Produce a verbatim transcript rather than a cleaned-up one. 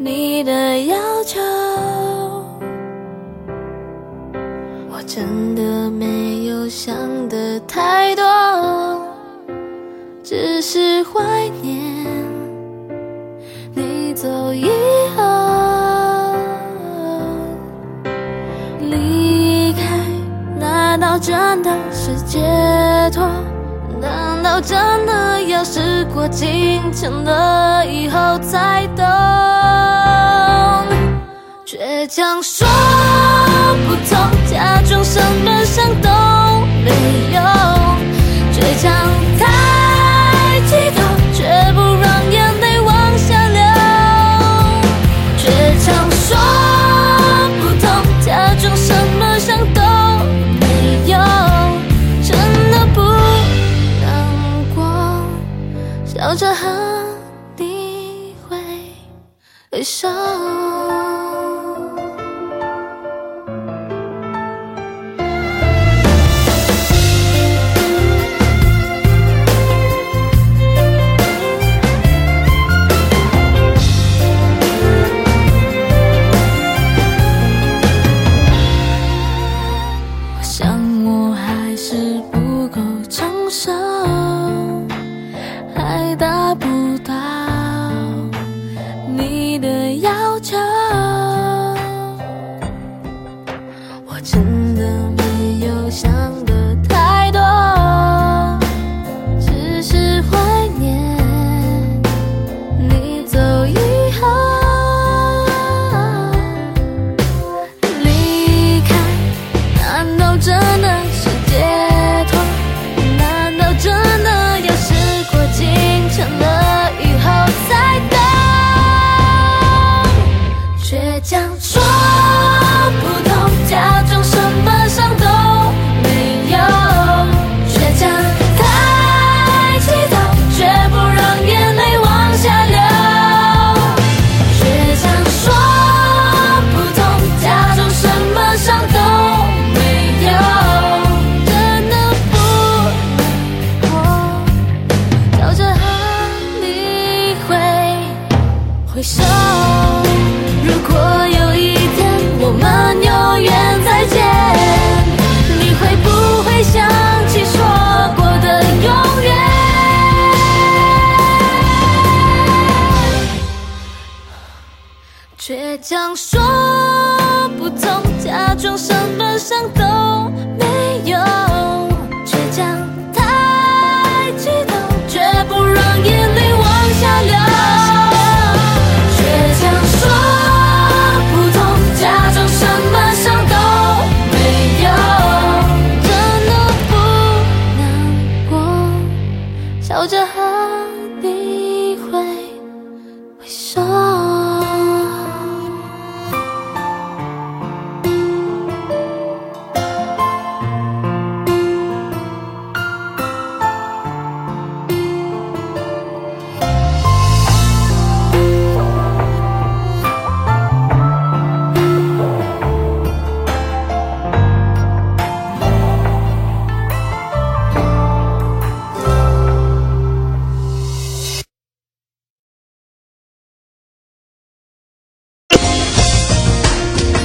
你的要求，我真的没有想的太多，只是怀念你走以后。离开，难道真的是解脱？难道真的要时过境迁了以后才懂？倔强说不痛，假装什么伤都没有。倔强太激动，却不让眼泪往下流。倔强说不痛，假装什么伤都没有。真的不难过，笑着和你挥挥手。还达不到你的要求，我真的没有想的太多，只是怀念你走以后。离开，难道真的是解脱？难道真的要时过境迁了以后才懂？倔强说不痛，假装什么伤都没有。倔强太激动，却不让眼泪往下流。倔强说不痛，假装什么伤都没有。真的不难过，笑着和你挥挥手。如果有一天我们永远再见，你会不会想起说过的永远？倔强说不痛，假装什么伤都